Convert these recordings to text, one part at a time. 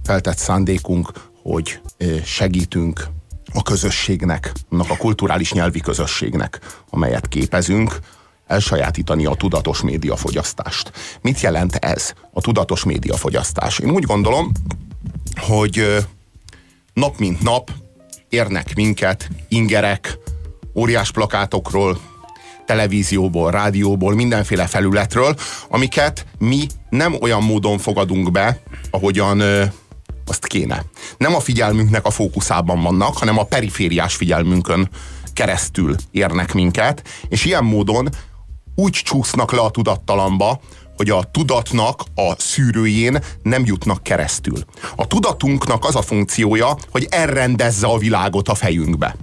feltett szándékunk, hogy segítünk a közösségnek, annak a kulturális nyelvi közösségnek, amelyet képezünk, elsajátítani a tudatos médiafogyasztást. Mit jelent ez, a tudatos médiafogyasztás? Én úgy gondolom, hogy nap mint nap érnek minket ingerek, óriás plakátokról, televízióból, rádióból, mindenféle felületről, amiket mi nem olyan módon fogadunk be, ahogyan azt kéne. Nem a figyelmünknek a fókuszában vannak, hanem a perifériás figyelmünkön keresztül érnek minket, és ilyen módon úgy csúsznak le a tudattalamba, hogy a tudatnak a szűrőjén nem jutnak keresztül. A tudatunknak az a funkciója, hogy elrendezze a világot a fejünkbe.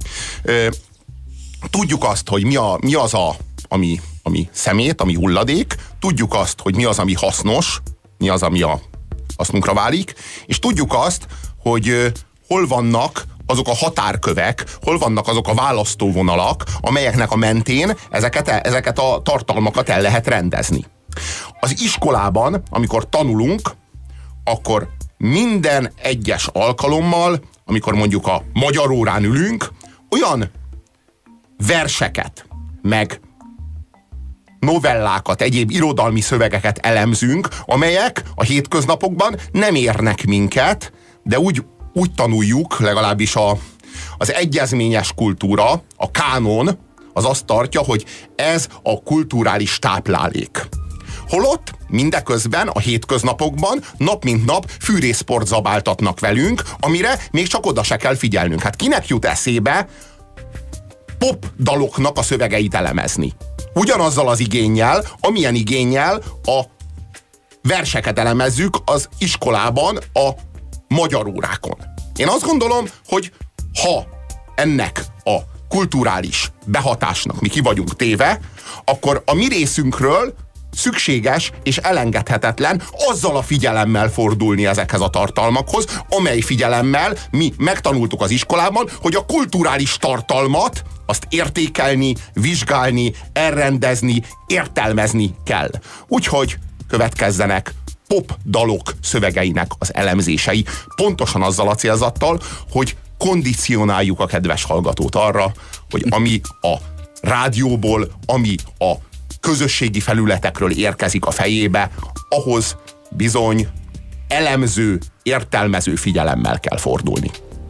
Tudjuk azt, hogy mi az, ami szemét, ami hulladék, tudjuk azt, hogy mi az, ami hasznos, mi az, ami a hasznunkra válik, és tudjuk azt, hogy hol vannak azok a határkövek, hol vannak azok a választóvonalak, amelyeknek a mentén ezeket a tartalmakat el lehet rendezni. Az iskolában, amikor tanulunk, akkor minden egyes alkalommal, amikor mondjuk a magyar órán ülünk, olyan verseket, meg novellákat, egyéb irodalmi szövegeket elemzünk, amelyek a hétköznapokban nem érnek minket, de úgy tanuljuk, legalábbis az egyezményes kultúra, a kánon, az azt tartja, hogy ez a kulturális táplálék. Holott mindeközben a hétköznapokban nap mint nap fűrészport zabáltatnak velünk, amire még csak oda se kell figyelnünk. Hát kinek jut eszébe pop daloknak a szövegeit elemezni? Ugyanazzal az igénnyel, amilyen igénnyel a verseket elemezzük az iskolában a magyar órákon. Én azt gondolom, hogy ha ennek a kulturális behatásnak mi ki vagyunk téve, akkor a mi részünkről szükséges és elengedhetetlen azzal a figyelemmel fordulni ezekhez a tartalmakhoz, amely figyelemmel mi megtanultuk az iskolában, hogy a kulturális tartalmat azt értékelni, vizsgálni, elrendezni, értelmezni kell. Úgyhogy következzenek pop dalok szövegeinek az elemzései, pontosan azzal a célzattal, hogy kondicionáljuk a kedves hallgatót arra, hogy ami a rádióból, ami a közösségi felületekről érkezik a fejébe, ahhoz bizony elemző, értelmező figyelemmel kell fordulni.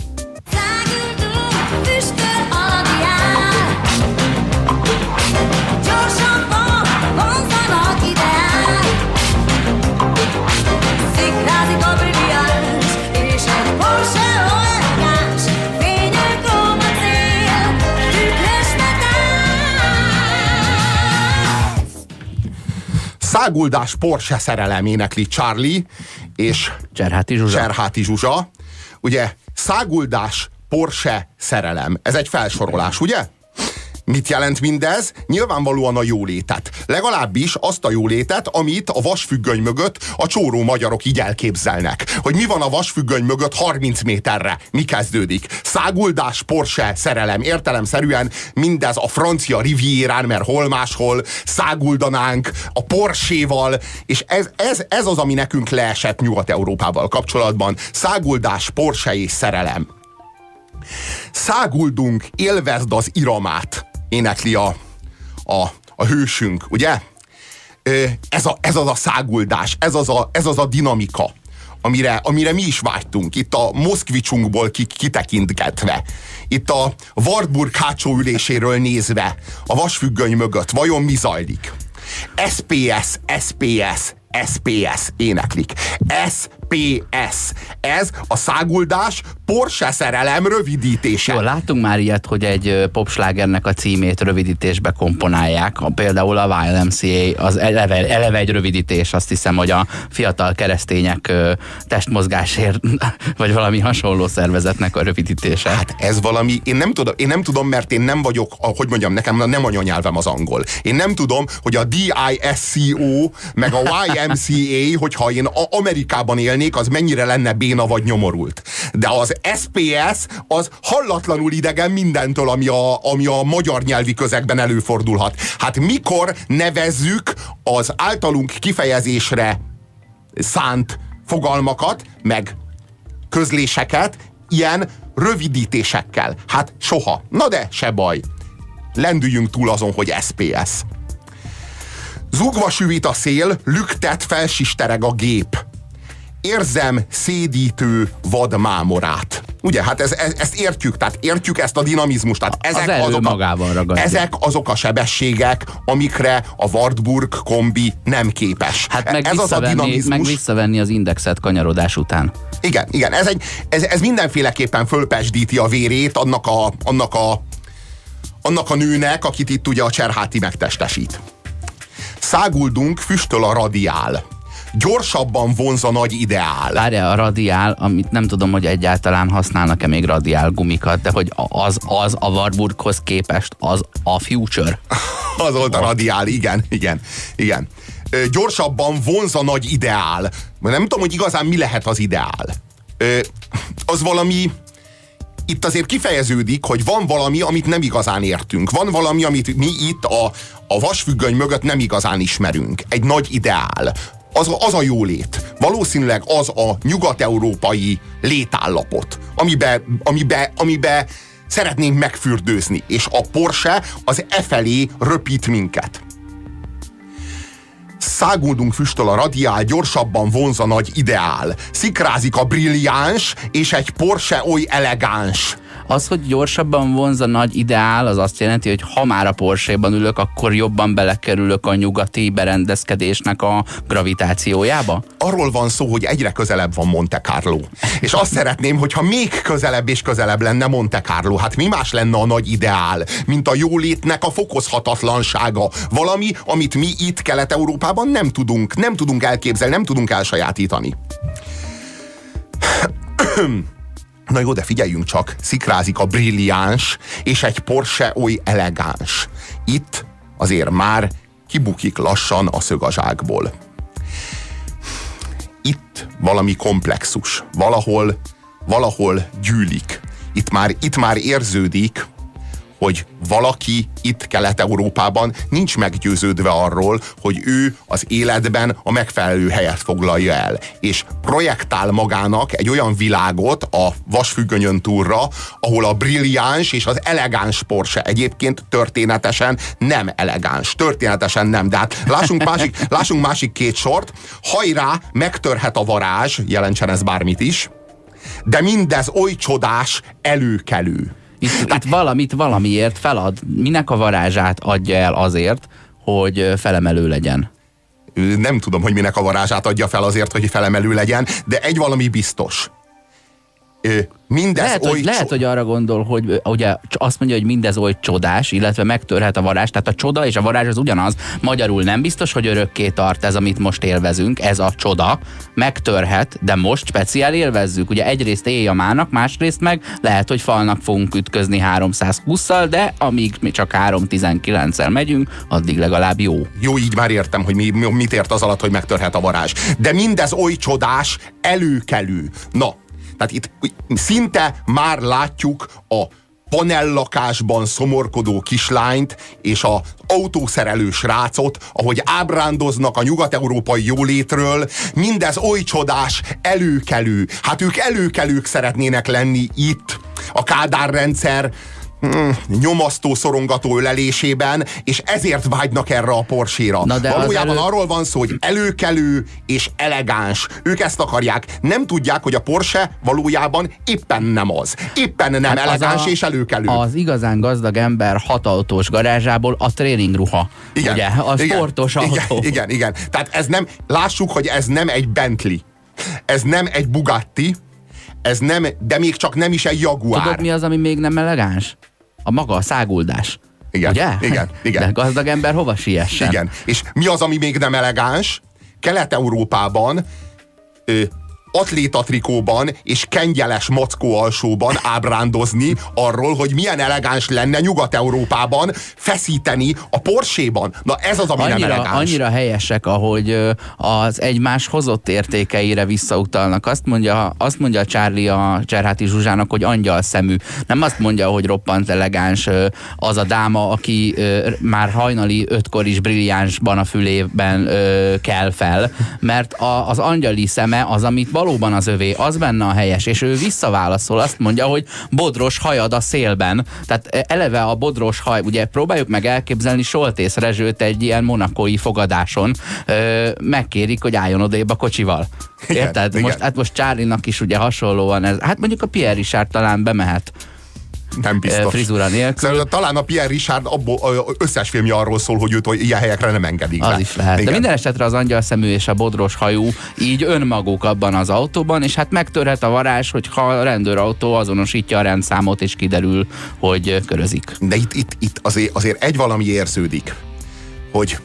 Száguldás Porsche szerelem énekli Charlie és Cserháti Zsuzsa. Ugye, száguldás Porsche szerelem. Ez egy felsorolás, ugye? Mit jelent mindez? Nyilvánvalóan a jólétet. Legalábbis azt a jólétet, amit a vasfüggöny mögött a csóró magyarok így elképzelnek. Hogy mi van a vasfüggöny mögött 30 méterre? Mi kezdődik? Száguldás, Porsche, szerelem. Értelemszerűen mindez a francia rivierán, mert hol máshol száguldanánk a Porsche-val, és ez az, ami nekünk leesett Nyugat-Európával kapcsolatban. Száguldás, Porsche és szerelem. Száguldunk, élvezd az iramát, énekli a hősünk, ugye? Ez az a száguldás, ez az a dinamika, amire mi is vágytunk, itt a Moszkvicsunkból kitekintgetve, itt a Wartburg hátsó üléséről nézve, a vasfüggöny mögött, vajon mi zajlik? SPS, SPS, SPS éneklik. SPS. Ez a száguldás Porsche szerelem rövidítése. Jó, láttunk már ilyet, hogy egy popslágernek a címét rövidítésbe komponálják. Például a YMCA, az eleve egy rövidítés, azt hiszem, hogy a fiatal keresztények testmozgásért, vagy valami hasonló szervezetnek a rövidítése. Hát ez valami, én nem tudom, mert én nem vagyok, hogy mondjam, nekem nem anyanyelvem az angol. Én nem tudom, hogy a DISCO, meg a YMCA, hogyha én Amerikában élnék, az mennyire lenne béna vagy nyomorult. De az SPS az hallatlanul idegen mindentől, ami a magyar nyelvi közegben előfordulhat. Hát mikor nevezzük az általunk kifejezésre szánt fogalmakat, meg közléseket ilyen rövidítésekkel. Hát soha. Na de, se baj. Lendüljünk túl azon, hogy SPS. Zugva süvít a szél, lüktet, felsistereg a gép. Érzem szédítő vadmámorát. Ugye, hát ezt értjük, tehát értjük ezt a dinamizmust. Tehát ezek azok a sebességek, amikre a Wartburg kombi nem képes. Hát meg visszavenni az indexet kanyarodás után. Igen, ez mindenféleképpen fölpesdíti a vérét annak a nőnek, akit itt ugye a Cserháti megtestesít. Száguldunk, füstöl a radiál. Gyorsabban vonz a nagy ideál. Várja, a radiál, amit nem tudom, hogy egyáltalán használnak-e még radiál gumikat, de hogy az a Wartburghoz képest az a future. Az volt a radiál, igen. Gyorsabban vonz a nagy ideál. Nem tudom, hogy igazán mi lehet az ideál. Az valami... Itt azért kifejeződik, hogy van valami, amit nem igazán értünk. Van valami, amit mi itt a vasfüggöny mögött nem igazán ismerünk. Egy nagy ideál. Az a jólét. Valószínűleg az a nyugat-európai létállapot, amibe szeretnénk megfürdőzni. És a Porsche az felé röpít minket. Száguldunk, füstöl a radiál, gyorsabban vonz a nagy ideál. Szikrázik a brilliáns, és egy Porsche oly elegáns. Az, hogy gyorsabban vonz a nagy ideál, az azt jelenti, hogy ha már a Porsche-ban ülök, akkor jobban belekerülök a nyugati berendezkedésnek a gravitációjába? Arról van szó, hogy egyre közelebb van Monte Carlo. És azt szeretném, hogyha még közelebb és közelebb lenne Monte Carlo. Hát mi más lenne a nagy ideál, mint a jólétnek a fokozhatatlansága. Valami, amit mi itt Kelet-Európában nem tudunk elképzelni, nem tudunk elsajátítani. Na jó, de figyeljünk csak, szikrázik a brilliáns, és egy Porsche oly elegáns. Itt azért már kibukik lassan a szög a zsákból. Itt valami komplexus, valahol gyűlik. Itt már érződik, hogy valaki itt Kelet-Európában nincs meggyőződve arról, hogy ő az életben a megfelelő helyet foglalja el. És projektál magának egy olyan világot a vasfüggönyön túlra, ahol a brilliáns és az elegáns Porsche egyébként történetesen nem elegáns. Történetesen nem. De hát lássunk másik két sort. Hajrá, megtörhet a varázs, jelentsen ez bármit is, de mindez oly csodás, előkelő. Itt valamit valamiért felad. Minek a varázsát adja el azért, hogy felemelő legyen? Nem tudom, hogy minek a varázsát adja fel azért, hogy felemelő legyen, de egy valami biztos. Lehet, hogy arra gondol, hogy ugye azt mondja, hogy mindez oly csodás, illetve megtörhet a varázs, tehát a csoda és a varázs az ugyanaz. Magyarul nem biztos, hogy örökké tart ez, amit most élvezünk, ez a csoda, megtörhet, de most speciál élvezzük. Ugye egyrészt éj a mának, másrészt meg lehet, hogy falnak fogunk ütközni 320-szal, de amíg mi csak 319-el megyünk, addig legalább jó. Jó, így már értem, hogy mit ért az alatt, hogy megtörhet a varázs. De mindez oly csodás, előkelő. Na, tehát itt szinte már látjuk a panellakásban szomorkodó kislányt és az autószerelő srácot, ahogy ábrándoznak a nyugat-európai jólétről. Mindez oly csodás, előkelő. Hát ők előkelők szeretnének lenni itt, a Kádár rendszer nyomasztó, szorongató ölelésében, és ezért vágynak erre a Porsche-ra. Valójában arról van szó, hogy előkelő és elegáns. Ők ezt akarják. Nem tudják, hogy a Porsche valójában éppen nem az. Éppen nem hát elegáns és előkelő. Az igazán gazdag ember 6 autós garázsából a tréningruha. Igen, ugye? A sportos autó. Igen. Tehát ez nem, lássuk, hogy ez nem egy Bentley. Ez nem egy Bugatti. Ez nem, de még csak nem is egy Jaguar. Tudod, mi az, ami még nem elegáns? A maga a száguldás. Igen, ugye? Igen. De gazdag ember hova siessen? Igen, és mi az, ami még nem elegáns? Kelet-Európában atlétatrikóban és kengyeles mackó alsóban ábrándozni arról, hogy milyen elegáns lenne Nyugat-Európában feszíteni a Porsche-ban. Na ez az, ami nem elegáns. Annyira helyesek, ahogy az egymás hozott értékeire visszautalnak. Azt mondja Charlie a Cserháti Zsuzsának, hogy angyal szemű. Nem azt mondja, hogy roppant elegáns az a dáma, aki már hajnali 5-kor is brilliánsban a fülében kell fel, mert az angyali szeme az, amit valóban az övé, az benne a helyes, és ő visszaválaszol, azt mondja, hogy bodros hajad a szélben. Tehát eleve a bodros haj, ugye próbáljuk meg elképzelni Soltész Rezsőt egy ilyen monakói fogadáson, megkérik, hogy álljon odébb a kocsival. Érted? Igen. Most Charlie-nak is ugye hasonlóan ez. Hát mondjuk a Pierre Richard talán bemehet. Nem biztos. Frizura nélkül. Szerintem talán a Pierre Richard összes filmje arról szól, hogy őt ilyen helyekre nem engedik be. Az is lehet. Igen. De minden esetre az angyalszemű és a bodros hajú így önmaguk abban az autóban, és hát megtörhet a varázs, hogyha a rendőrautó azonosítja a rendszámot, és kiderül, hogy körözik. De itt azért egy valami érződik, hogy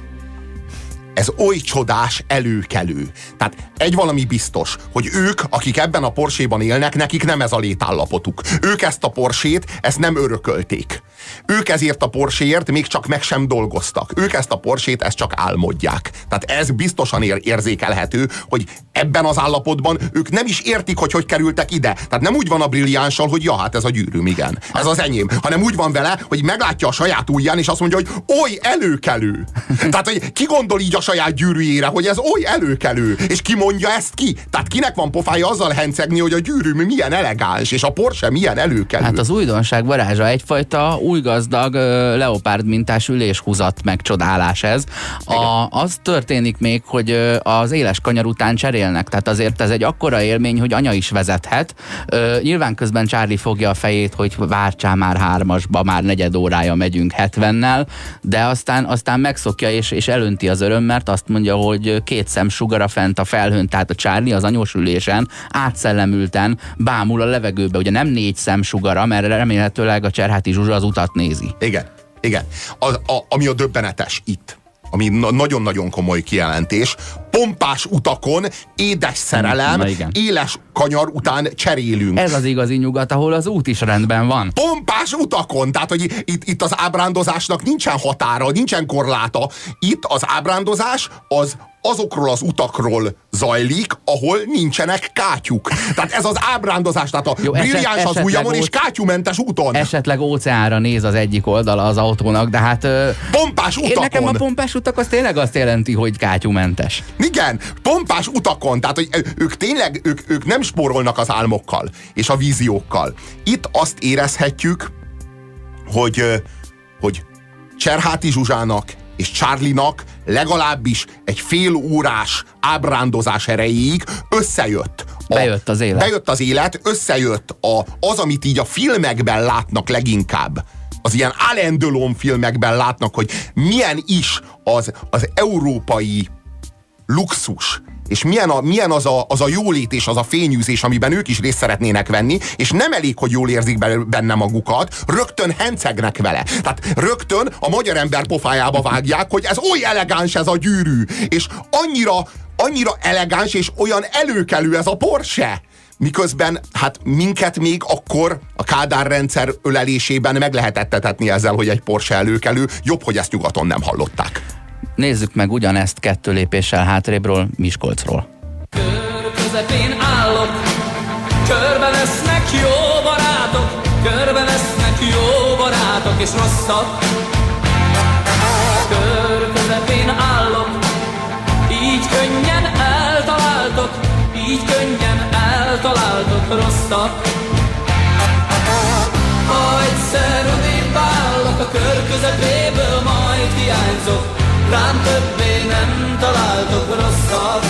ez oly csodás előkelő. Tehát egy valami biztos, hogy ők, akik ebben a Porséban élnek, nekik nem ez a létállapotuk. Ők ezt a Porsét, ezt nem örökölték. Ők ezért a Porséért még csak meg sem dolgoztak. Ők ezt a Porsét, ezt csak álmodják. Tehát ez biztosan érzékelhető, hogy ebben az állapotban ők nem is értik, hogy kerültek ide. Tehát nem úgy van a brilliánssal, hogy ja, hát ez a gyűrűm, igen. Ez az enyém. Hanem úgy van vele, hogy meglátja a saját ujján, és azt mondja, hogy oly előkelő. Tehát, hogy ki gondol így a saját gyűrűjére, hogy ez oly előkelő, és ki mondja ezt ki? Tehát kinek van pofája azzal hencegni, hogy a gyűrűm milyen elegáns, és a Porsche milyen előkelő? Hát az újdonság varázsa egyfajta új gazdag leopárd mintás üléshúzat megcsodálás ez. Az történik még, hogy az éles kanyar után cserélnek, tehát azért ez egy akkora élmény, hogy anya is vezethet. Nyilván közben Charlie fogja a fejét, hogy vártsál már 3-asba, már 4 órája megyünk 70-nel, de aztán megszokja és elönti az öröm, mert azt mondja, hogy 2 szem sugara fent a felhőn, tehát a Charlie az anyós ülésen átszellemülten bámul a levegőbe, ugye nem 4 szem sugara, mert remélhetőleg a Cserháti Zsuzsa az utat nézi. Igen. Ami a döbbenetes itt, ami nagyon-nagyon komoly kijelentés, pompás utakon, édes szerelem, éles kanyar után cserélünk. Ez az igazi nyugat, ahol az út is rendben van. Pompás utakon, tehát hogy itt az ábrándozásnak nincsen határa, nincsen korláta. Itt az ábrándozás az azokról az utakról zajlik, ahol nincsenek kátyuk. Tehát ez az ábrándozás, tehát a brilliáns az ujjamon és kátyumentes úton. Esetleg óceánra néz az egyik oldala az autónak, de hát... Pompás utakon! Nekem a pompás utak az tényleg azt jelenti, hogy kátyumentes. Igen, pompás utakon, tehát hogy ők tényleg, ők nem spórolnak az álmokkal és a víziókkal. Itt azt érezhetjük, hogy Cserháti Zsuzsának és Charlie-nak legalábbis egy fél órás ábrándozás erejéig összejött. Bejött az élet. Összejött az, amit így a filmekben látnak leginkább. Az ilyen Alain Delon filmekben látnak, hogy milyen is az európai luxus, és milyen az a jólét és az a fényűzés, amiben ők is részt szeretnének venni, és nem elég, hogy jól érzik benne magukat, rögtön hencegnek vele. Tehát rögtön a magyar ember pofájába vágják, hogy ez oly elegáns ez a gyűrű, és annyira elegáns és olyan előkelő ez a Porsche. Miközben hát minket még akkor a Kádár rendszer ölelésében meg lehetett etetni ezzel, hogy egy Porsche előkelő, jobb, hogy ezt nyugaton nem hallották. Nézzük meg ugyanezt 2 lépéssel hátrébről, Miskolcról. Kör közepén állok, körbevesznek jó barátok, körbevesznek jó barátok és rosszak. Kör közepén állok, így könnyen eltaláltok, így könnyen eltaláltok rosszak. Ha egyszer odébb állok a kör közepéből, majd hiányzok, rám többé nem találtok rosszat.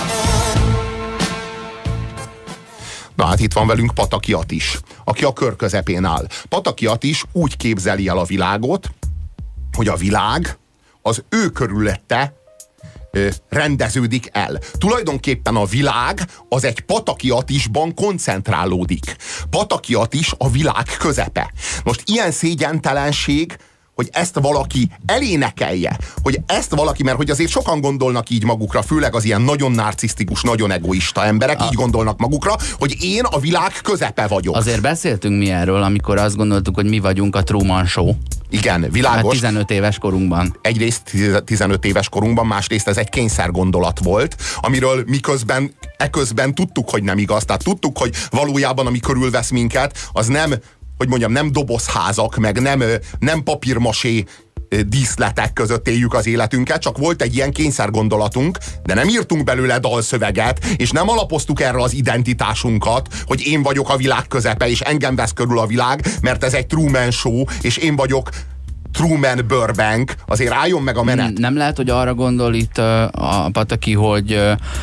Na hát itt van velünk Pataki Atis, aki a kör közepén áll. Pataki Atis úgy képzeli el a világot, hogy a világ az ő körülötte rendeződik el. Tulajdonképpen a világ az egy Pataki Atisban koncentrálódik. Pataki Atis a világ közepe. Most ilyen szégyentelenség, hogy ezt valaki elénekelje, hogy ezt valaki, mert hogy azért sokan gondolnak így magukra, főleg az ilyen nagyon narcisztikus, nagyon egoista emberek így gondolnak magukra, hogy én a világ közepe vagyok. Azért beszéltünk mi erről, amikor azt gondoltuk, hogy mi vagyunk a Truman Show. Igen, világos. Hát 15 éves korunkban. Egyrészt 15 éves korunkban, másrészt ez egy kényszergondolat volt, amiről miközben eközben tudtuk, hogy nem igaz. Tehát tudtuk, hogy valójában ami körülvesz minket, az nem, hogy mondjam, nem dobozházak, meg nem papírmasé díszletek között éljük az életünket, csak volt egy ilyen kényszergondolatunk, de nem írtunk belőle dalszöveget, és nem alapoztuk erre az identitásunkat, hogy én vagyok a világ közepe, és engem vesz körül a világ, mert ez egy Truman Show, és én vagyok Truman Burbank. Azért álljon meg a menet. Nem lehet, hogy arra gondol itt a Pataki, hogy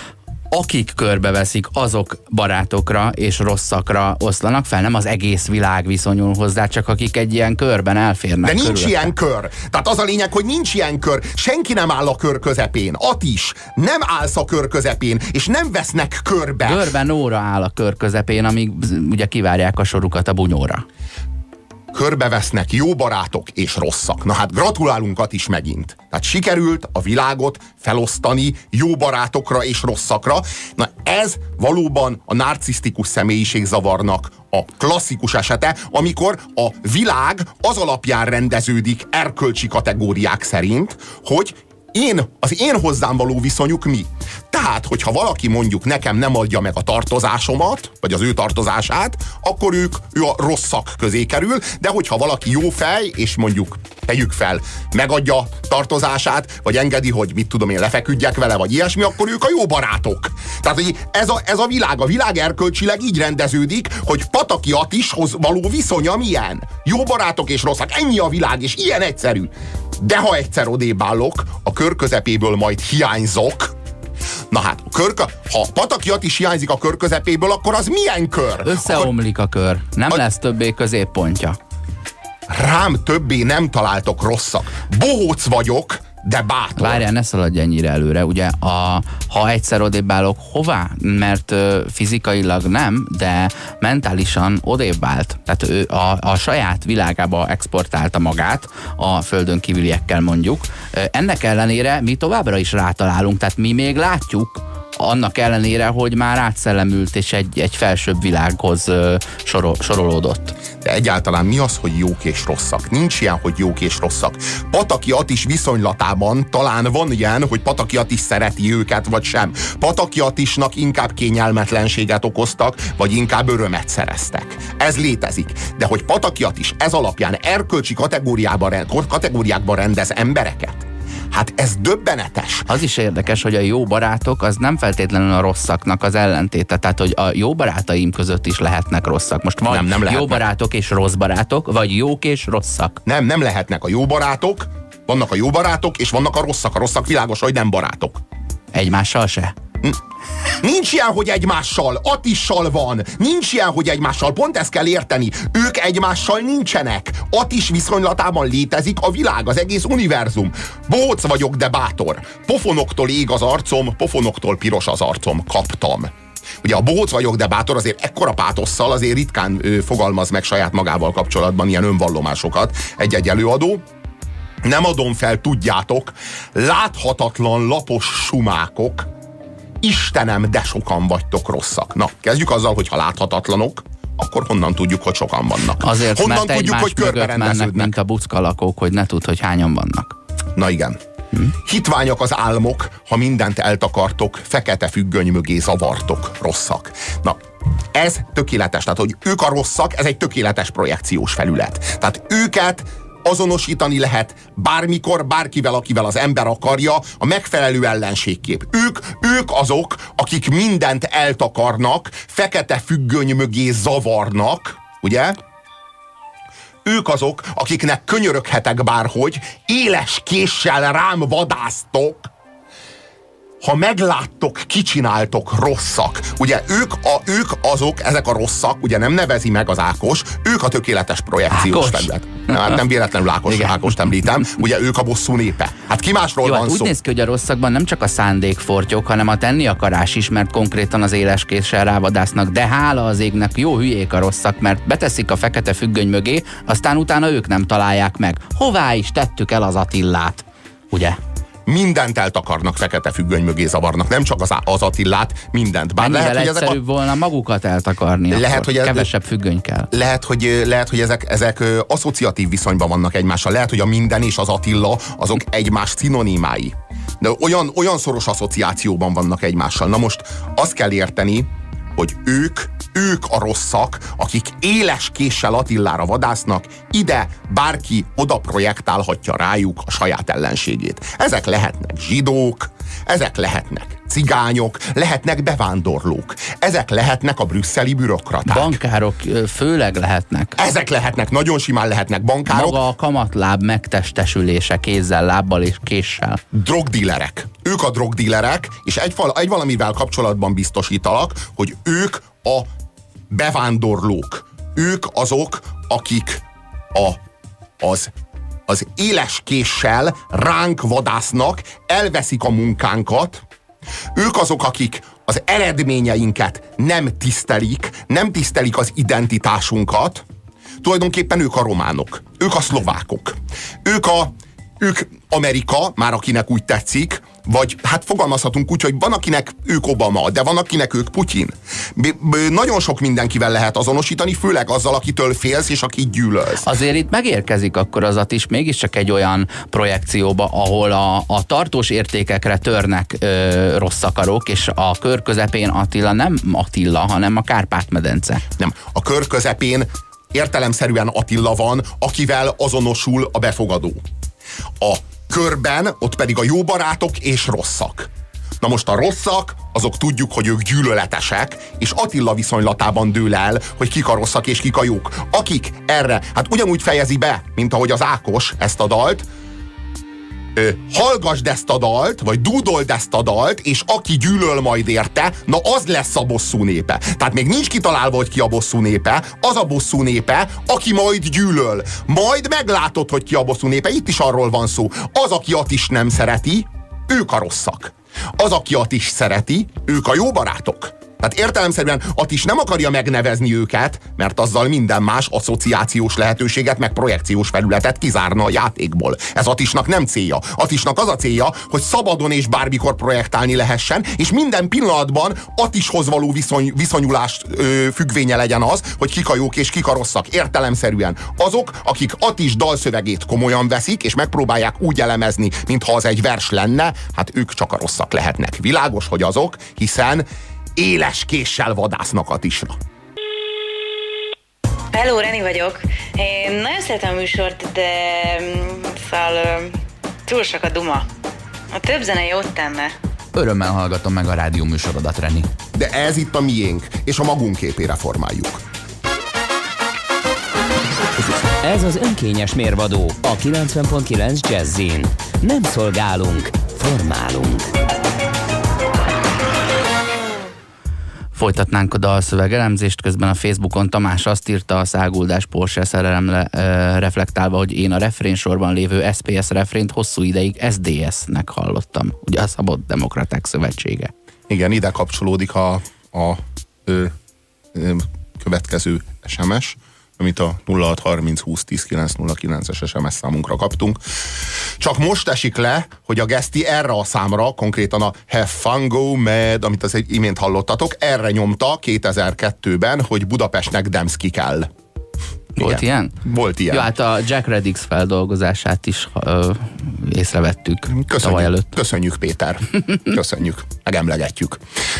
akik körbeveszik, azok barátokra és rosszakra oszlanak fel, nem az egész világ viszonyul hozzá, csak akik egy ilyen körben elférnek. De nincs körülötte. ilyen kör. Tehát az a lényeg, hogy nincs ilyen kör. Senki nem áll a kör közepén. Atis, nem állsz a kör közepén, és nem vesznek körbe. Görben Nóra áll a kör közepén, amíg ugye kivárják a sorukat a bunyóra. Körbevesznek jó barátok és rosszak. Na hát gratulálunk is megint. Tehát sikerült a világot felosztani jó barátokra és rosszakra. Na ez valóban a narcisztikus személyiségzavarnak a klasszikus esete, amikor a világ az alapján rendeződik erkölcsi kategóriák szerint, hogy az én hozzám való viszonyuk mi? Tehát, hogyha valaki mondjuk nekem nem adja meg a tartozásomat, vagy az ő tartozását, akkor ő a rosszak közé kerül, de hogyha valaki jó fej, és mondjuk tegyük fel, megadja tartozását, vagy engedi, hogy mit tudom én, lefeküdjek vele, vagy ilyesmi, akkor ők a jó barátok. Tehát, hogy ez a világ erkölcsileg így rendeződik, hogy Pataki Atishoz való viszonya milyen? Jó barátok és rosszak, ennyi a világ, és ilyen egyszerű. De ha egyszer odébb állok, a kör közepéből majd hiányzok, na hát, ha Pataki Attis hiányzik a kör közepéből, akkor az milyen kör? Összeomlik a kör. Nem lesz többé középpontja. Rám többé nem találtok rosszak. Bohóc vagyok, de bátor. Várjál, ne szaladj ennyire előre. Ugye, ha egyszer odébb állok, hová? Mert fizikailag nem, de mentálisan odébb állt. Tehát ő a saját világába exportálta magát, a földön kívüliekkel mondjuk. Ennek ellenére mi továbbra is rátalálunk, tehát mi még látjuk, annak ellenére, hogy már átszellemült és egy felsőbb világhoz sorolódott. De egyáltalán mi az, hogy jók és rosszak? Nincs ilyen, hogy jók és rosszak. Pataki Attis viszonylatában talán van ilyen, hogy Pataki Attis szereti őket, vagy sem. Pataki Attisnak inkább kényelmetlenséget okoztak, vagy inkább örömet szereztek. Ez létezik. De hogy Pataki Attis ez alapján erkölcsi kategóriákban rendez embereket, hát ez döbbenetes. Az is érdekes, hogy a jó barátok az nem feltétlenül a rosszaknak az ellentéte. Tehát, hogy a jó barátaim között is lehetnek rosszak. Most vagy nem jó barátok és rossz barátok, vagy jók és rosszak. Nem lehetnek a jó barátok, vannak a jó barátok, és vannak a rosszak. A rosszak világos, hogy nem barátok. Egymással se? Nincs ilyen, hogy egymással, Attissal van. Nincs ilyen, hogy egymással. Pont ezt kell érteni. Ők egymással nincsenek. Attis viszonylatában létezik a világ, az egész univerzum. Bohóc vagyok, de bátor. Pofonoktól ég az arcom, pofonoktól piros az arcom. Kaptam. Ugye a bohóc vagyok, de bátor azért ekkora pátosszal azért ritkán fogalmaz meg saját magával kapcsolatban ilyen önvallomásokat egy-egy előadó. Nem adom fel, tudjátok, láthatatlan lapos sumákok. Istenem, de sokan vagytok rosszak. Na, kezdjük azzal, hogy ha láthatatlanok, akkor honnan tudjuk, hogy sokan vannak? Azért, honnan mert tudjuk, hogy körbe mennek, rendeződnek? mint a buckalakók, hogy ne tudd, hogy hányan vannak. Na igen. Hitványak az álmok, ha mindent eltakartok, fekete függöny mögé zavartok, rosszak. Na, ez tökéletes. Tehát, hogy ők a rosszak, ez egy tökéletes projekciós felület. Tehát őket azonosítani lehet bármikor, bárkivel, akivel az ember akarja, a megfelelő ellenségkép. Ők azok, akik mindent eltakarnak, fekete függöny mögé zavarnak, ugye? Ők azok, akiknek könyöröghetek bárhogy, éles késsel rám vadásztok, ha megláttok, kicsináltok, rosszak. Ugye ők azok, ezek a rosszak, ugye nem nevezi meg az Ákos, ők a tökéletes projekciós felület. Hát nem véletlenül Ákost említem, ugye ők a bosszú népe. Hát ki másról jó, van hát szó? Úgy néz ki, hogy a rosszakban nem csak a szándékfortyok, hanem a tenni akarás is, mert konkrétan az éles késsel rávadásznak, de hála az égnek, jó hülyék a rosszak, mert beteszik a fekete függöny mögé, aztán utána ők nem találják meg. Hová is tettük el az Attillát, ugye? Mindent eltakarnak, fekete függöny mögé zavarnak. Nem csak az Attillát, mindent. Bár lehet, hogy egyszerűbb volna magukat eltakarni, lehet, hogy kevesebb függöny kell. Lehet, hogy ezek asszociatív viszonyban vannak egymással. Lehet, hogy a minden és az Attila azok egymás szinonimái. De olyan szoros asszociációban vannak egymással. Na most azt kell érteni, hogy ők a rosszak, akik éles késsel Attilára vadásznak, ide bárki oda projektálhatja rájuk a saját ellenségét. Ezek lehetnek zsidók, ezek lehetnek cigányok, lehetnek bevándorlók, ezek lehetnek a brüsszeli bürokraták. Bankárok főleg lehetnek. Ezek lehetnek, nagyon simán lehetnek bankárok. Maga a kamatláb megtestesülése kézzel, lábbal és késsel. Drogdílerek. Ők a drogdílerek, és egy valamivel kapcsolatban biztosítalak, hogy ők a bevándorlók. Ők azok, akik az éles késsel ránk vadásznak, elveszik a munkánkat. Ők azok, akik az eredményeinket nem tisztelik az identitásunkat. Tulajdonképpen ők a románok, ők a szlovákok, ők Amerika, már akinek úgy tetszik, vagy hát fogalmazhatunk úgy, hogy van akinek ők Obama, de van akinek ők Putyin. Nagyon sok mindenkivel lehet azonosítani, főleg azzal, akitől félsz és akit gyűlölsz. Azért itt megérkezik akkor az is mégiscsak egy olyan projekcióba, ahol a tartós értékekre törnek rossz akarok, és a kör közepén Attila nem Attila, hanem a Kárpát-medence. Nem, a kör közepén értelemszerűen Attila van, akivel azonosul a befogadó. A körben ott pedig a jó barátok és rosszak. Na most a rosszak, azok tudjuk, hogy ők gyűlöletesek, és Attila viszonylatában dől el, hogy kik a rosszak és kik a jók. Akik erre, hát ugyanúgy fejezi be, mint ahogy az Ákos ezt a dalt, hallgasd ezt a dalt, vagy dúdold ezt a dalt, és aki gyűlöl majd érte, na az lesz a bosszú népe. Tehát még nincs kitalálva, hogy ki a bosszú népe, az a bosszú népe, aki majd gyűlöl. Majd meglátod, hogy ki a bosszú népe, itt is arról van szó. Az, aki Attis nem szereti, ők a rosszak. Az, aki Attis szereti, ők a jó barátok. Tehát értelemszerűen Attis nem akarja megnevezni őket, mert azzal minden más asszociációs lehetőséget, meg projekciós felületet kizárna a játékból. Ez Attisnak nem célja. Attisnak az a célja, hogy szabadon és bármikor projektálni lehessen, és minden pillanatban Attishoz való viszonyulás függvénye legyen az, hogy kik a jók és kik a rosszak. Értelemszerűen azok, akik Attis dalszövegét komolyan veszik, és megpróbálják úgy elemezni, mintha az egy vers lenne, hát ők csak a rosszak lehetnek. Világos, hogy azok, hiszen éles késsel vadásznak Attisra. Hello, Reni vagyok. Én nagyon szeretem a műsort, de szóval túl sok a duma. A több zene jót tenne. Örömmel hallgatom meg a rádió műsorodat, Reni. De ez itt a miénk, és a magunk képére formáljuk. Ez az önkényes mérvadó a 90.9 Jazzin. Nem szolgálunk, formálunk. Folytatnánk a dalszövegelemzést, közben a Facebookon Tamás azt írta a Száguldás Porsche szerelemre reflektálva, hogy én a refrénsorban lévő SPS refrént hosszú ideig SDS-nek hallottam. Ugye a Szabad Demokraták Szövetsége. Igen, ide kapcsolódik a következő SMS, amit a 0630 20 10 909-es SMS számunkra kaptunk. Csak most esik le, hogy a Geszti erre a számra, konkrétan a Have Fun Go Mad, amit az imént hallottatok, erre nyomta 2002-ben, hogy Budapestnek Demszki kell. Volt ilyen? Volt ilyen. Ja, hát a Jack Reddix feldolgozását is észrevettük tavaly előtt. Köszönjük, Péter. Köszönjük. Megemlegetjük.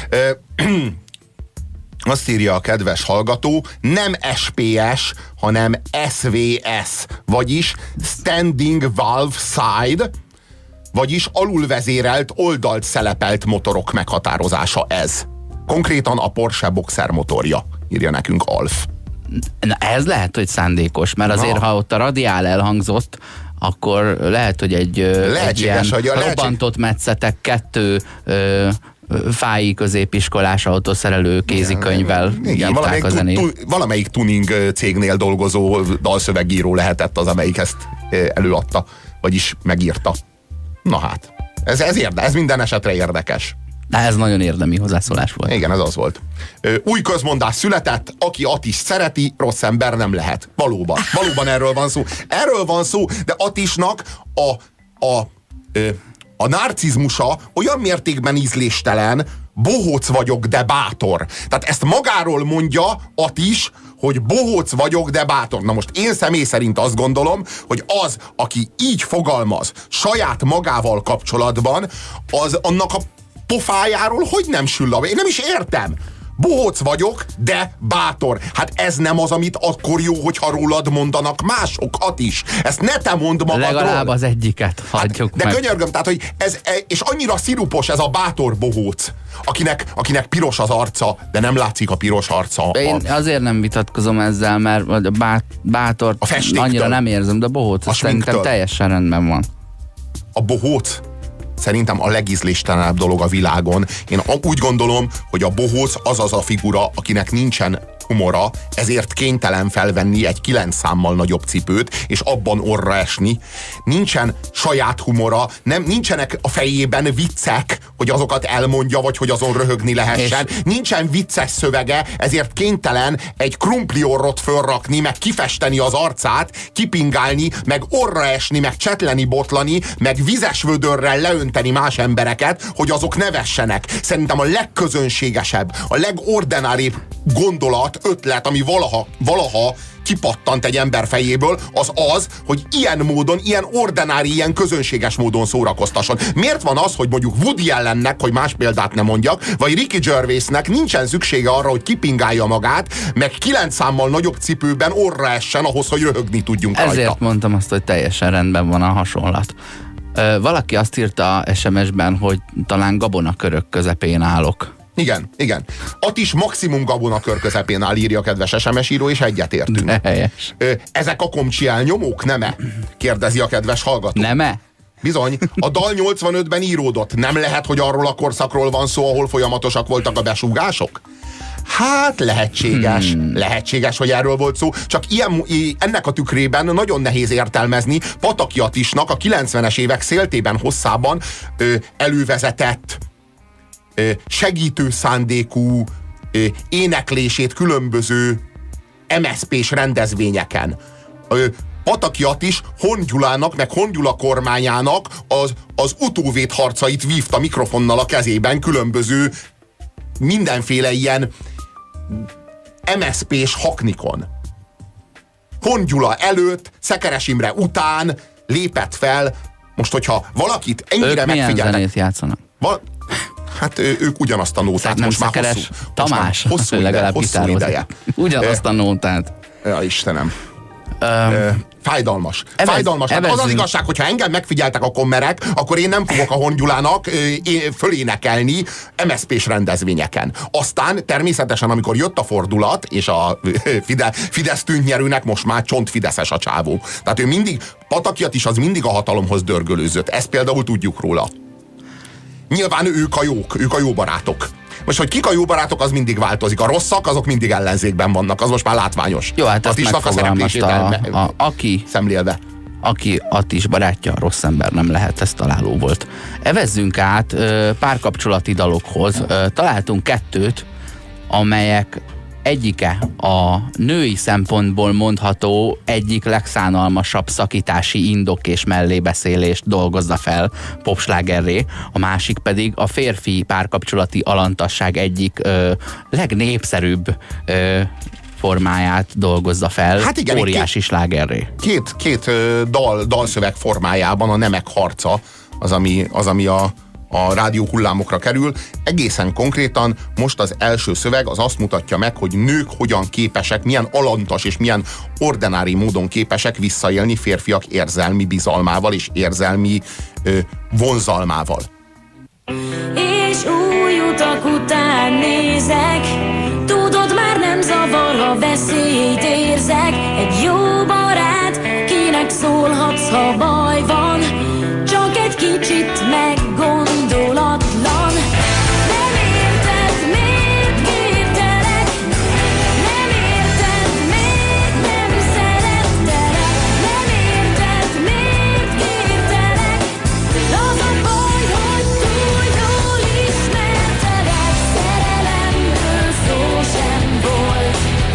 Azt írja a kedves hallgató, nem SPS, hanem SVS, vagyis Standing Valve Side, vagyis alulvezérelt, oldalt szelepelt motorok meghatározása ez. Konkrétan a Porsche Boxer motorja, írja nekünk Alf. Na, ez lehet, hogy szándékos, mert azért, ha ott a radiál elhangzott, akkor lehet, hogy egy ilyen robbantott metszetek 2 fái középiskolás autószerelő kézikönyvvel írták a zenét. Valamelyik tuning cégnél dolgozó dalszövegíró lehetett az, amelyik ezt előadta, vagyis megírta. Na hát, ez minden esetre érdekes. De ez nagyon érdemi hozzászólás volt. Igen, ez az volt. Új közmondás született, aki Attis szereti, rossz ember nem lehet. Valóban erről van szó. Erről van szó, de Attisnak a narcizmusa olyan mértékben ízléstelen, bohóc vagyok, de bátor. Tehát ezt magáról mondja Attis, hogy bohóc vagyok, de bátor. Na most én személy szerint azt gondolom, hogy az, aki így fogalmaz saját magával kapcsolatban, az annak a pofájáról hogy nem sül a... Én nem is értem. Bohóc vagyok, de bátor. Hát ez nem az, amit akkor jó, hogyha rólad mondanak másokat is. Ezt ne te mondd magadról. Legalább az egyiket hagyjuk de meg. könyörgöm, tehát, hogy és annyira szirupos ez a bátor bohóc, akinek piros az arca, de nem látszik a piros arca. Én azért nem vitatkozom ezzel, mert a bátor annyira nem érzem, de a bohóc szerintem teljesen rendben van. A bohóc szerintem a legízléstelenebb dolog a világon. Én úgy gondolom, hogy a bohóc az a figura, akinek nincsen humora, ezért kénytelen felvenni egy 9 számmal nagyobb cipőt, és abban orra esni. Nincsen saját humora, nincsenek a fejében viccek, hogy azokat elmondja, vagy hogy azon röhögni lehessen. Nincsen vicces szövege, ezért kénytelen egy krumpliorrot fölrakni, meg kifesteni az arcát, kipingálni, meg orra esni, meg csetleni, botlani, meg vizes vödörrel leönteni más embereket, hogy azok ne vessenek. Szerintem a legközönségesebb, a legordináribb gondolat, ötlet, ami valaha kipattant egy ember fejéből, az, hogy ilyen módon, ilyen ordinári, ilyen közönséges módon szórakoztasson. Miért van az, hogy mondjuk Woody Allennek, hogy más példát nem mondjak, vagy Ricky Gervaisnek nincsen szüksége arra, hogy kipingálja magát, meg 9 számmal nagyobb cipőben orra essen ahhoz, hogy röhögni tudjunk rajta. Ezért mondtam azt, hogy teljesen rendben van a hasonlat. Valaki azt írta SMS-ben, hogy talán gabonakörök közepén állok. Igen. Attis maximum gabonakör közepén áll, írja a kedves SMS író, és egyetértünk. Helyes. Ezek a komcsi elnyomók, nem-e? Kérdezi a kedves hallgató. Nem-e? Bizony, a dal 85-ben íródott. Nem lehet, hogy arról a korszakról van szó, ahol folyamatosak voltak a besúgások? Hát lehetséges, hogy erről volt szó, csak ennek a tükrében nagyon nehéz értelmezni Pataki Attisnak a 90-es évek széltében hosszában elővezetett segítő szándékú éneklését különböző MSZP-s rendezvényeken. Pataki Attis Horn Gyulának, meg Horn Gyula kormányának az utóvédharcait vívta mikrofonnal a kezében különböző mindenféle ilyen MSZP-s haknikon. Horn Gyula előtt, Szekeres Imre után lépett fel. Most, hogyha valakit ennyire megfigyelnek... Ők milyen zenét játszanak? Hát ők ugyanazt a nótát nem most már Szekeres Tamás, hosszú ideje. Ugyanazt a nótát. Ja, Istenem. Fájdalmas. Hát az az igazság, hogyha engem megfigyeltek a kommerek, akkor én nem fogok a Horn Gyulának fölénekelni MSZP-s rendezvényeken. Aztán természetesen, amikor jött a fordulat, és a Fidesz tűnt nyerőnek, most már csontfideszes a csávó. Tehát ő mindig, Pataki Attis az mindig a hatalomhoz dörgölőzött. Ezt például tudjuk róla. Nyilván ők a jó barátok. Most, hogy kik a jó barátok, az mindig változik. A rosszak, azok mindig ellenzékben vannak. Az most már látványos. Jó, hát ezt megfogalmazta, aki szemlélve. Aki Attis barátja, rossz ember nem lehet, ez találó volt. Evezzünk át párkapcsolati dalokhoz. Találtunk 2, amelyek egyike a női szempontból mondható egyik legszánalmasabb szakítási indok és mellébeszélést dolgozza fel popslágerré, a másik pedig a férfi párkapcsolati alantasság egyik legnépszerűbb formáját dolgozza fel, hát igen, óriási slágerré. Két dalszöveg formájában a nemek harca az, ami a rádió hullámokra kerül. Egészen konkrétan most az első szöveg az azt mutatja meg, hogy nők hogyan képesek, milyen alantas és milyen ordinári módon képesek visszaélni férfiak érzelmi bizalmával és érzelmi vonzalmával. És új utak után nézek, tudod, már nem zavar, ha veszélyt érzek. Egy jó barát, kinek szólhatsz, ha baj van, csak egy kicsit meggondolatlan. Nem érted, miért kértelek, nem érted, miért nem szerettelek, nem érted, miért kértelek. Az a baj, hogy túl jól ismertelek, szerelemből szó sem volt,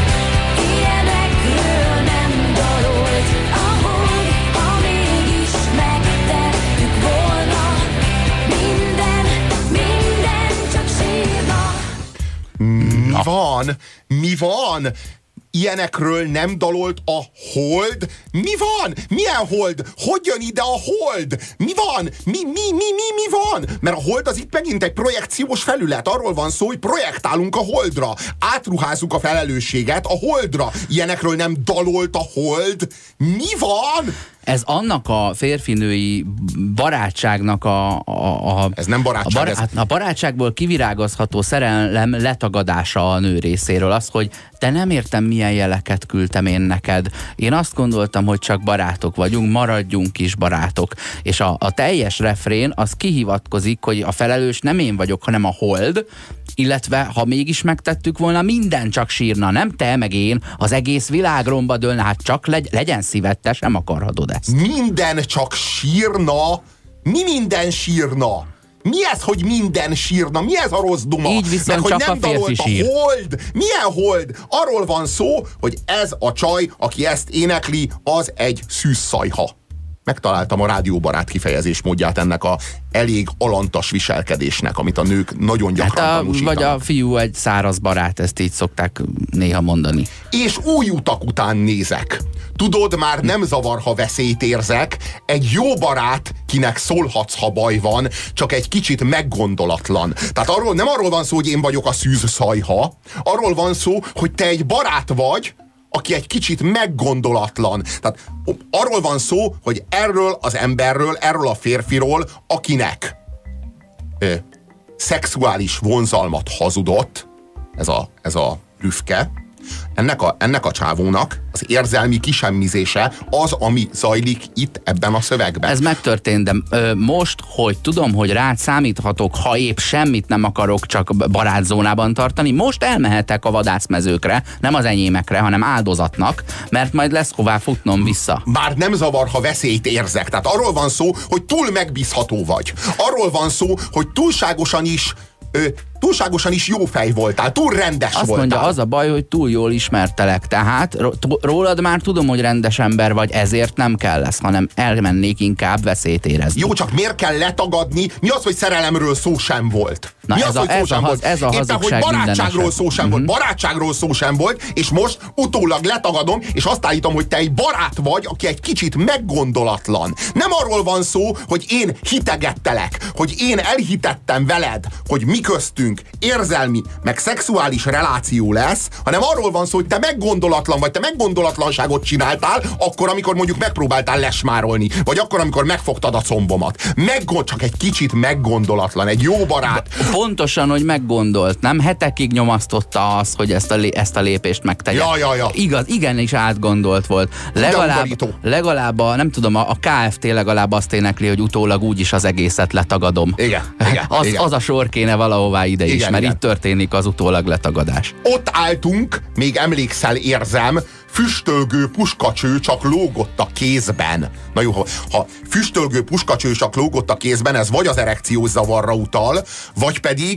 ilyenekről nem dalolt, ahogy, ha mégis megtettük volna, minden csak sírna. Mi van? ilyenekről nem dalolt a Hold? Mi van? Milyen Hold? Hogy jön ide a Hold? Mi van? Mi van? Mert a Hold az itt megint egy projekciós felület. Arról van szó, hogy projektálunk a Holdra. Átruházzuk a felelősséget a Holdra. Ilyenekről nem dalolt a Hold? Mi van? Ez annak a férfinői barátságnak ez nem barátság. A barátságból kivirágozható szerelem letagadása a nő részéről. Az, hogy te nem értem, milyen jeleket küldtem én neked. Én azt gondoltam, hogy csak barátok vagyunk, maradjunk is barátok. És a teljes refrén az kihivatkozik, hogy a felelős nem én vagyok, hanem a Hold, illetve ha mégis megtettük volna, minden csak sírna, nem te meg én, az egész világ romba dőlne, hát csak legyen szíved, te sem akarhatod ezt. Minden csak sírna? Mi minden sírna? Mi ez, hogy minden sírna? Mi ez a rossz duma? Így viszont meg, csak hogy nem a férfi sír. Hold? Milyen Hold? Arról van szó, hogy ez a csaj, aki ezt énekli, az egy szűzszajha. Megtaláltam a rádióbarát kifejezés módját ennek a elég alantas viselkedésnek, amit a nők nagyon gyakran tanúsítanak. Vagy a fiú egy száraz barát, ezt így szokták néha mondani. És új utak után nézek. Tudod, már nem zavar, ha veszélyt érzek. Egy jó barát, kinek szólhatsz, ha baj van, csak egy kicsit meggondolatlan. Tehát nem arról van szó, hogy én vagyok a szűzszajha, arról van szó, hogy te egy barát vagy, aki egy kicsit meggondolatlan. Tehát arról van szó, hogy erről az emberről, erről a férfiról, akinek szexuális vonzalmat hazudott, ez a rüfke, ennek a csávónak az érzelmi kisemmizése az, ami zajlik itt ebben a szövegben. Ez megtörtént, de most, hogy tudom, hogy rád számíthatok, ha épp semmit nem akarok csak barátzónában tartani, most elmehetek a vadászmezőkre, nem az enyémekre, hanem áldozatnak, mert majd lesz hová futnom vissza. Bár nem zavar, ha veszélyt érzek. Tehát arról van szó, hogy túl megbízható vagy. Arról van szó, hogy túlságosan is jó fej voltál, túl rendes Azt voltál. mondja, az a baj, hogy túl jól ismertelek, tehát rólad már tudom, hogy rendes ember vagy, ezért nem kell lesz, hanem elmennék inkább veszélyt érezni. Jó, csak miért kell letagadni? Mi az, hogy szerelemről szó sem volt? Na, Mi az, hogy szó sem volt? Ez a éppen, hogy barátságról szó sem volt, barátságról szó sem volt, és most utólag letagadom, és azt állítom, hogy te egy barát vagy, aki egy kicsit meggondolatlan. Nem arról van szó, hogy én hitegettelek, hogy én elhitettem veled, hogy mi köztünk érzelmi, meg szexuális reláció lesz, hanem arról van szó, hogy te meggondolatlan vagy, te meggondolatlanságot csináltál, akkor, amikor mondjuk megpróbáltál lesmárolni, vagy akkor, amikor megfogtad a combomat. Csak egy kicsit meggondolatlan, egy jó barát. Pontosan, hogy meggondolt, nem? Hetekig nyomasztotta az, hogy ezt a lépést megtegye. Ja. Igaz, igenis átgondolt volt. Legalább nem tudom, a KFT legalább azt énekli, hogy utólag úgyis az egészet letagadom. Igen. Az a sor kéne valahová ide is, mert itt történik az utólag letagadás. Ott álltunk, még emlékszel, érzem, füstölgő puskacső csak lógott a kézben. Na jó, ha füstölgő puskacső csak lógott a kézben, ez vagy az erekciós zavarra utal, vagy pedig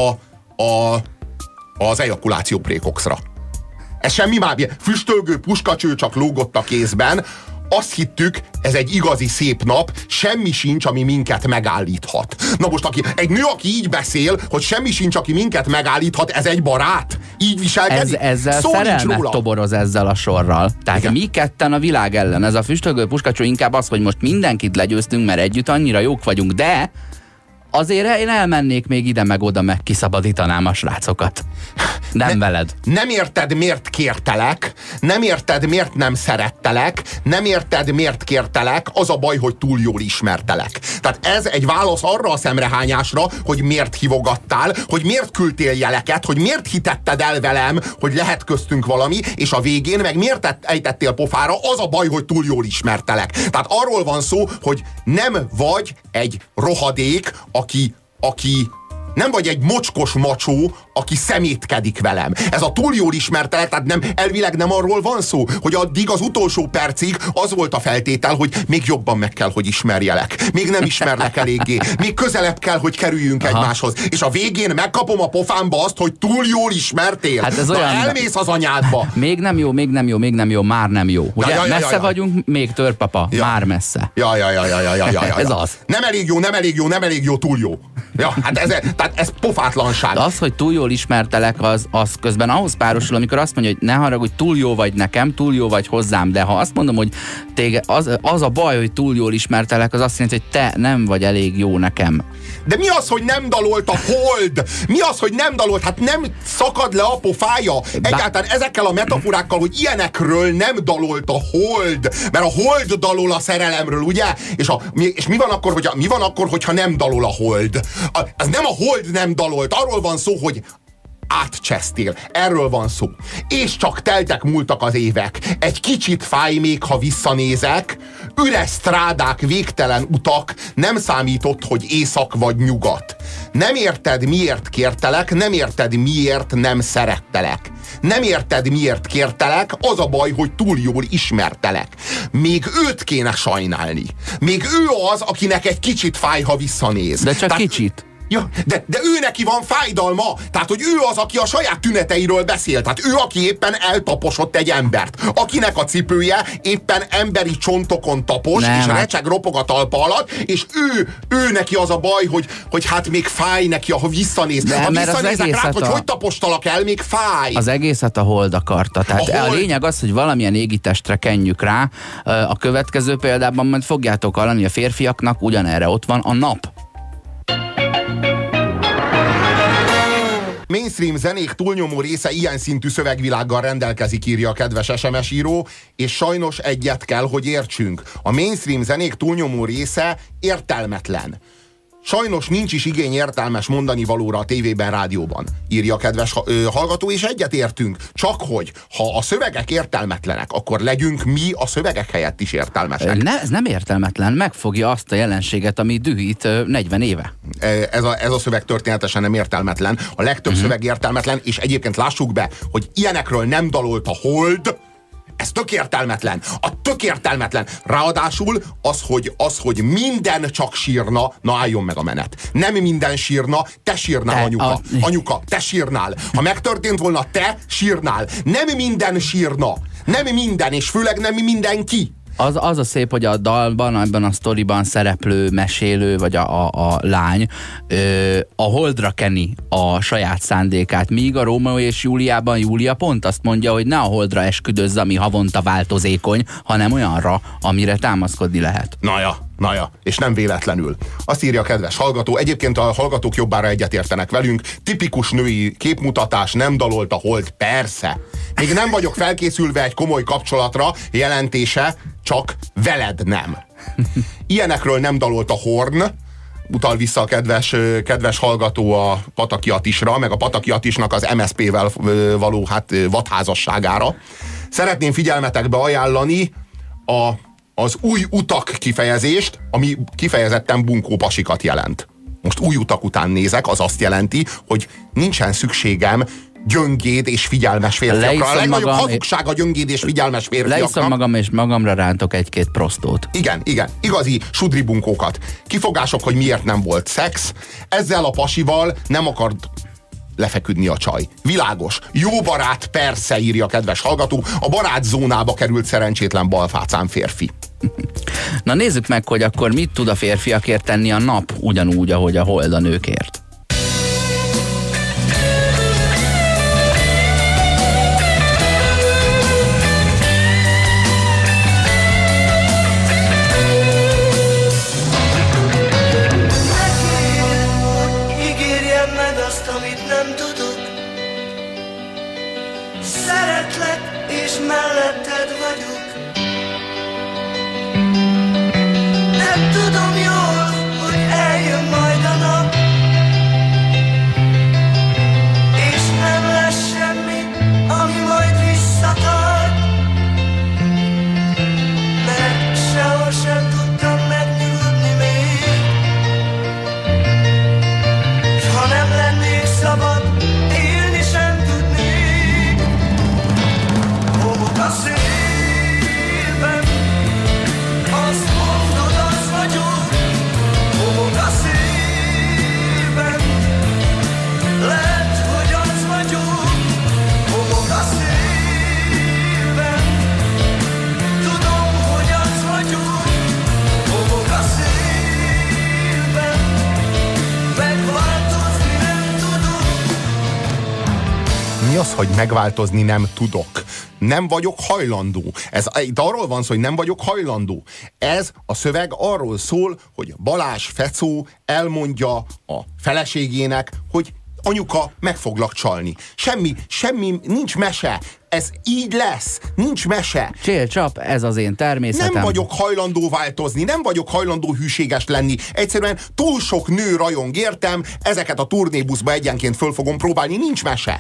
az ejakuláció prékoxra. Ez semmi már. Füstölgő puskacső csak lógott a kézben, azt hittük, ez egy igazi szép nap, semmi sincs, ami minket megállíthat. Na most egy nő, aki így beszél, hogy semmi sincs, aki minket megállíthat, ez egy barát? Így viselkedik? Ezzel szerelmet toboroz ezzel a sorral. Tehát igen. Mi ketten a világ ellen. Ez a füstölgő puskacsó inkább az, hogy most mindenkit legyőztünk, mert együtt annyira jók vagyunk, de azért én elmennék még ide meg oda, meg kiszabadítanám a srácokat. Nem veled. Nem érted, miért kértelek, nem érted, miért nem szerettelek, nem érted, miért kértelek, az a baj, hogy túl jól ismertelek. Tehát ez egy válasz arra a szemrehányásra, hogy miért hívogattál, hogy miért küldtél jeleket, hogy miért hitetted el velem, hogy lehet köztünk valami, és a végén meg miért ejtettél pofára, az a baj, hogy túl jól ismertelek. Tehát arról van szó, hogy nem vagy egy rohadék, aki nem vagy egy mocskos macsó, aki szemétkedik velem. Ez a túl jól ismertelek, tehát elvileg nem arról van szó, hogy addig az utolsó percig az volt a feltétel, hogy még jobban meg kell, hogy ismerjelek. Még nem ismerlek eléggé. Még közelebb kell, hogy kerüljünk egymáshoz. És a végén megkapom a pofámba azt, hogy túl jól ismertél. Hát ez olyan, elmész az anyádba. Még nem jó, már nem jó. Ugye messze vagyunk, még törpapa, már messze. Ja. Ez az. Nem elég jó, túl jó. Ja, hát ez pofátlanság. De az, hogy túl jól ismertelek, az közben ahhoz párosul, amikor azt mondja, hogy ne haragudj, túl jó vagy nekem, túl jó vagy hozzám, de ha azt mondom, hogy téged, az a baj, hogy túl jól ismertelek, az azt jelenti, hogy te nem vagy elég jó nekem. De mi az, hogy nem dalolt a hold? Mi az, hogy nem dalolt? Hát nem szakad le a pofája? Egyáltalán ezekkel a metaforákkal, hogy ilyenekről nem dalolt a hold. Mert a hold dalol a szerelemről, ugye? És mi van akkor, hogyha nem dalol a hold? Ez nem a hold nem dalolt, arról van szó, hogy átcsesztél. Erről van szó. És csak teltek múltak az évek. Egy kicsit fáj még, ha visszanézek. Üres strádák, végtelen utak, nem számított, hogy észak vagy nyugat. Nem érted, miért kértelek, nem érted, miért nem szerettelek. Nem érted, miért kértelek, az a baj, hogy túl jól ismertelek. Még őt kéne sajnálni. Még ő az, akinek egy kicsit fáj, ha visszanéz. De csak kicsit. Ja, de ő neki van fájdalma. Tehát, hogy ő az, aki a saját tüneteiről beszél. Tehát ő, aki éppen eltaposott egy embert. Akinek a cipője éppen emberi csontokon tapos, és recseg, ropog a talpa alatt, és ő neki az a baj, hogy hát még fáj neki, ha visszanéz. De, ha visszanézek rá, hogy tapostalak el, még fáj. Az egészet a hold akarta. Tehát a lényeg az, hogy valamilyen égitestre kenjük rá. A következő példában majd fogjátok hallani, a férfiaknak ugyanerre ott van a nap. Mainstream zenék túlnyomó része ilyen szintű szövegvilággal rendelkezik, írja a kedves SMS író, és sajnos egyet kell, hogy értsünk. A mainstream zenék túlnyomó része értelmetlen. Sajnos nincs is igény értelmes mondani valóra a tévében, rádióban, írja a kedves hallgató, és egyet értünk. Csak hogy, ha a szövegek értelmetlenek, akkor legyünk mi a szövegek helyett is értelmesek. Ez nem értelmetlen, megfogja azt a jelenséget, ami dühít 40 éve. Ez a szöveg történetesen nem értelmetlen. A legtöbb szöveg értelmetlen, és egyébként lássuk be, hogy ilyenekről nem dalolt a hold. Ez tök értelmetlen. A tök értelmetlen. Ráadásul az, hogy minden csak sírna, na álljon meg a menet. Nem minden sírna, te sírnál, anyuka. Anyuka, te sírnál. Ha megtörtént volna, te sírnál. Nem minden sírna. Nem minden, és főleg nem mindenki. Az a szép, hogy a dalban, ebben a sztoriban szereplő, mesélő, vagy a lány a holdra keni a saját szándékát, míg a Rómeó és Júliában Júlia pont azt mondja, hogy ne a holdra esküdözz, ami havonta változékony, hanem olyanra, amire támaszkodni lehet. Na ja, és nem véletlenül. Azt írja a kedves hallgató, egyébként a hallgatók jobbára egyetértenek velünk, tipikus női képmutatás, nem dalolt a hold, persze. Még nem vagyok felkészülve egy komoly kapcsolatra, jelentése, csak veled nem. Ilyenekről nem dalolt a Horn, utal vissza a kedves hallgató a Pataki Attisra, meg a Pataki Attisnak az MSZP-vel való vadházasságára. Szeretném figyelmetekbe ajánlani az új utak kifejezést, ami kifejezetten bunkó pasikat jelent. Most új utak után nézek, az azt jelenti, hogy nincsen szükségem gyöngéd és figyelmes férfiakra. A legnagyobb hazugság a gyöngéd és figyelmes férfiaknak. Leiszom magam, és magamra rántok egy-két prostót. Igen. Igazi sudribunkókat. Kifogások, hogy miért nem volt szex. Ezzel a pasival nem akart lefeküdni a csaj. Világos. Jó barát, persze, írja a kedves hallgató. A barát zónába került szerencsétlen balfácán férfi. Na nézzük meg, hogy akkor mit tud a férfiakért tenni a nap, ugyanúgy, ahogy a hold a nőkért. Melletted vagyok. Nem tudom jól, hogy eljön majd a nap, és nem lesz semmi, ami majd visszatart, mert sehol sem tudtam megnyugodni még. S ha nem lennék szabad, élni sem tudnék. Homok a szívem, azt mondod, az vagyok. Homok a szívem, hogy megváltozni nem tudok. Nem vagyok hajlandó. Itt arról van szó, hogy nem vagyok hajlandó. Ez a szöveg arról szól, hogy Balázs Fecó elmondja a feleségének, hogy anyuka, meg foglak csalni. Semmi, nincs mese. Ez így lesz. Nincs mese. Csélcsap, ez az én természetem. Nem vagyok hajlandó változni, nem vagyok hajlandó hűséges lenni. Egyszerűen túl sok nő rajong értem, ezeket a turnébuszba egyenként föl fogom próbálni, nincs mese.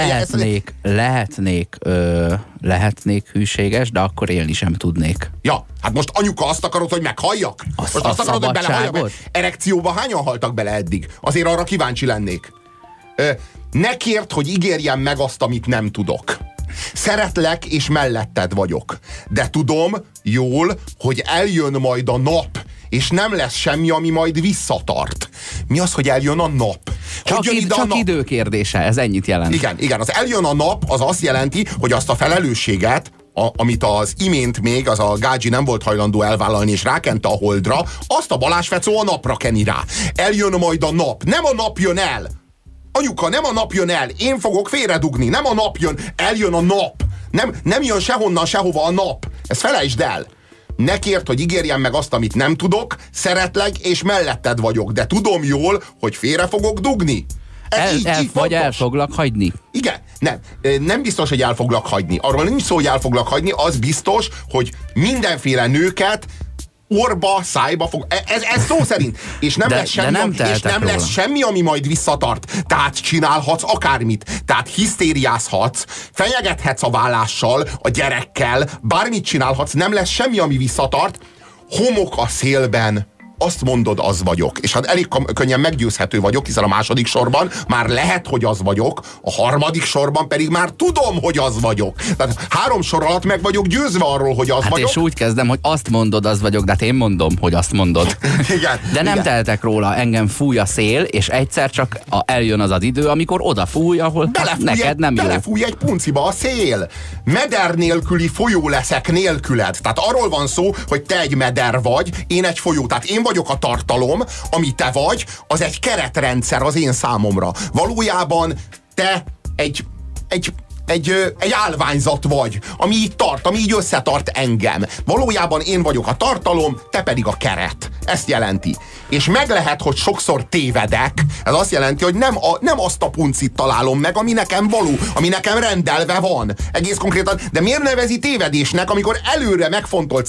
Lehetnék hűséges, de akkor élni sem tudnék. Ja, hát most anyuka, azt akarod, hogy meghalljak? Most azt akarod, hogy belehalljak? Erekcióba hányan haltak bele eddig? Azért arra kíváncsi lennék. Ne kérd, hogy ígérjem meg azt, amit nem tudok. Szeretlek, és melletted vagyok. De tudom jól, hogy eljön majd a nap, és nem lesz semmi, ami majd visszatart. Mi az, hogy eljön a nap? Csak idő kérdése, ez ennyit jelent. Igen, az eljön a nap, az azt jelenti, hogy azt a felelősséget, amit az imént még az a Gágyi nem volt hajlandó elvállalni, és rákente a holdra, azt a Balázs Fecó a napra keni rá. Eljön majd a nap. Nem a nap jön el. Anyuka, nem a nap jön el. Én fogok félredugni. Nem a nap jön. Eljön a nap. Nem jön sehonnan, sehova a nap. Ezt felejtsd el. Ne kérd, hogy ígérjem meg azt, amit nem tudok. Szeretlek, és melletted vagyok. De tudom jól, hogy félre fogok dugni. Vagy el foglak hagyni. Igen, nem biztos, hogy el foglak hagyni. Arról nincs szó, hogy el foglak hagyni, az biztos, hogy mindenféle nőket orba, szájba fog. Ez szó szerint. És nem lesz semmi, ami majd visszatart. Tehát csinálhatsz akármit. Tehát hisztériázhatsz, fenyegethetsz a vállással, a gyerekkel, bármit csinálhatsz, nem lesz semmi, ami visszatart. Homok a szélben. Azt mondod, az vagyok. És hát elég könnyen meggyőzhető vagyok, hiszen a második sorban már lehet, hogy az vagyok, a harmadik sorban pedig már tudom, hogy az vagyok. Tehát 3 sor alatt meg vagyok győzve arról, hogy az vagyok. És úgy kezdem, hogy azt mondod, az vagyok, de hát én mondom, hogy azt mondod. Igen. De nem teltek róla, engem fúj a szél, és egyszer csak eljön az idő, amikor oda fúj, ahol neked nem jó. Belefúj egy punciba a szél. Meder nélküli folyó leszek nélküled. Tehát arról van szó, hogy te egy meder vagy, én egy folyó. Tehát én vagyok a tartalom, ami te vagy, az egy keretrendszer az én számomra. Valójában te egy állványzat vagy, ami így tart, ami így összetart engem. Valójában én vagyok a tartalom, te pedig a keret. Ezt jelenti. És meg lehet, hogy sokszor tévedek. Ez azt jelenti, hogy nem azt a puncit találom meg, ami nekem való, ami nekem rendelve van. Egész konkrétan. De miért nevezi tévedésnek, amikor előre megfontolt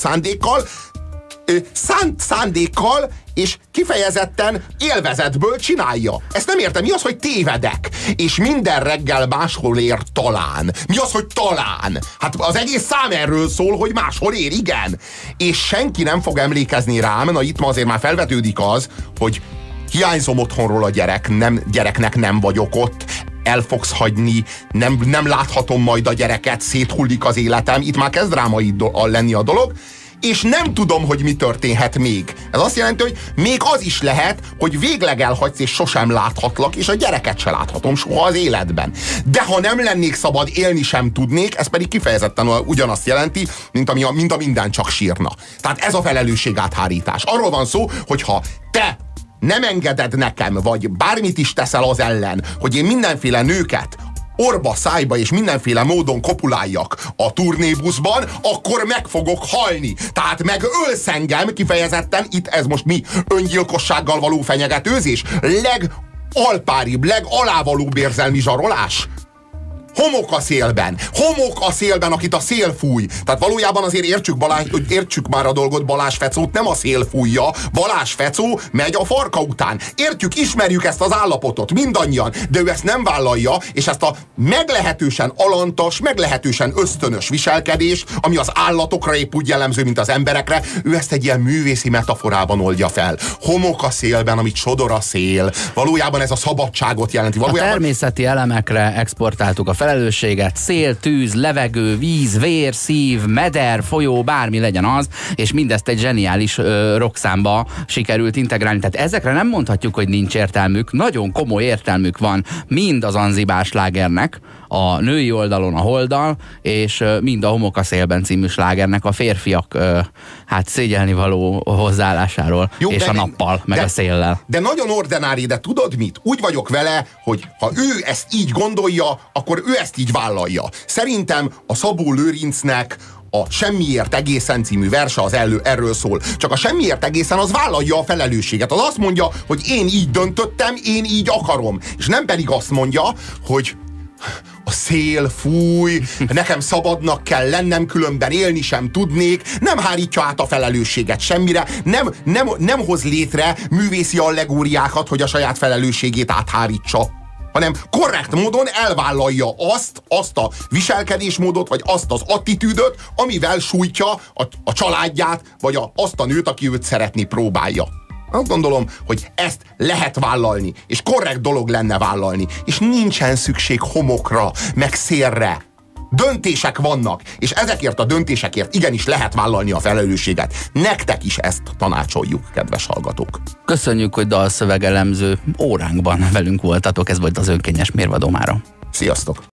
szándékkal és kifejezetten élvezetből csinálja. Ezt nem értem. Mi az, hogy tévedek? És minden reggel máshol ér talán. Mi az, hogy talán? Hát az egész szám erről szól, hogy máshol ér, igen. És senki nem fog emlékezni rám, na itt ma azért már felvetődik az, hogy hiányzom otthonról a gyereknek nem vagyok ott, el fogsz hagyni, nem láthatom majd a gyereket, széthullik az életem, itt már kezd drámai lenni a dolog, és nem tudom, hogy mi történhet még. Ez azt jelenti, hogy még az is lehet, hogy végleg elhagysz, és sosem láthatlak, és a gyereket se láthatom soha az életben. De ha nem lennék szabad, élni sem tudnék, ez pedig kifejezetten ugyanazt jelenti, mint a minden csak sírna. Tehát ez a felelősség áthárítás. Arról van szó, hogy ha te nem engeded nekem, vagy bármit is teszel az ellen, hogy én mindenféle nőket orba, szájba és mindenféle módon kopuláljak a turnébuszban, akkor meg fogok halni. Tehát megölsz engem kifejezetten, itt ez most mi? Öngyilkossággal való fenyegetőzés? Legalpáribb, legalávalóbb érzelmi zsarolás? Homok a szélben, akit a szél fúj. Tehát valójában azért értsük már a dolgot, Balázs Fecót nem a szél fújja, Balázs Fecó megy a farka után. Ismerjük ezt az állapotot, mindannyian, de ő ezt nem vállalja, és ezt a meglehetősen alantas, meglehetősen ösztönös viselkedés, ami az állatokra épp úgy jellemző, mint az emberekre, ő ezt egy ilyen művészi metaforában oldja fel. Homok a szélben, amit sodor a szél. Valójában ez a szabadságot jelenti. Valójában... A természeti elemekre exportáltuk a felelősséget, szél, tűz, levegő, víz, vér, szív, meder, folyó, bármi legyen az, és mindezt egy zseniális rockszámba sikerült integrálni. Tehát ezekre nem mondhatjuk, hogy nincs értelmük, nagyon komoly értelmük van mind az Zanzibár slágernek, a női oldalon a Holddal, és mind a Homok a szélben című slágernek a férfiak hát szégyelnivaló hozzáállásáról, jó, és a nappal, meg a széllel. De nagyon ordinári, de tudod mit? Úgy vagyok vele, hogy ha ő ezt így gondolja, akkor ő ezt így vállalja. Szerintem a Szabó Lőrincnek a Semmiért egészen című verse az erről szól. Csak a Semmiért egészen az vállalja a felelősséget. Az azt mondja, hogy én így döntöttem, én így akarom. És nem pedig azt mondja, hogy a szél fúj, nekem szabadnak kell lennem, különben élni sem tudnék, nem hárítja át a felelősséget semmire, nem hoz létre művészi allegóriákat, hogy a saját felelősségét áthárítsa, hanem korrekt módon elvállalja azt a viselkedésmódot, vagy azt az attitűdöt, amivel sújtja a családját, vagy azt a nőt, aki őt szeretni próbálja. Azt gondolom, hogy ezt lehet vállalni, és korrekt dolog lenne vállalni, és nincsen szükség homokra, meg szélre. Döntések vannak, és ezekért a döntésekért igenis lehet vállalni a felelősséget. Nektek is ezt tanácsoljuk, kedves hallgatók. Köszönjük, hogy dalszövegelemző óránkban velünk voltatok, ez volt az önkényes mérvadó mára. Sziasztok!